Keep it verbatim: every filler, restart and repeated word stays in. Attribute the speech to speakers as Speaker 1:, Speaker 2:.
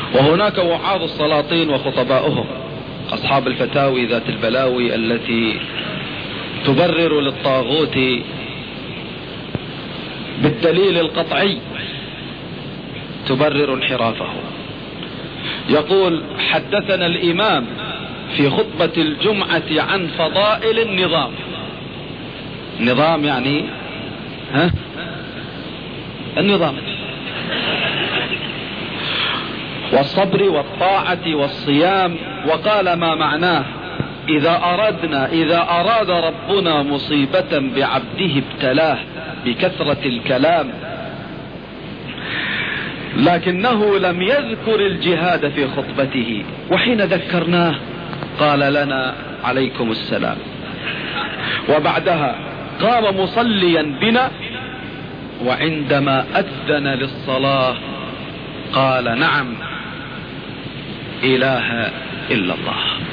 Speaker 1: وهناك وعاظ السلاطين وخطباؤهم، أصحاب الفتاوي ذات البلاوي التي تبرر للطاغوت بالدليل القطعي، تبرر انحرافه. يقول: حدثنا الإمام في خطبة الجمعة عن فضائل النظام. نظام يعني ها النظام والصبر والطاعة والصيام، وقال ما معناه: إذا أردنا إذا أراد ربنا مصيبة بعبده ابتلاه بكثرة الكلام، لكنه لم يذكر الجهاد في خطبته، وحين ذكرناه قال لنا عليكم السلام. وبعدها قام مصليا بنا، وعندما أذن للصلاة قال: نعم إله إلا الله.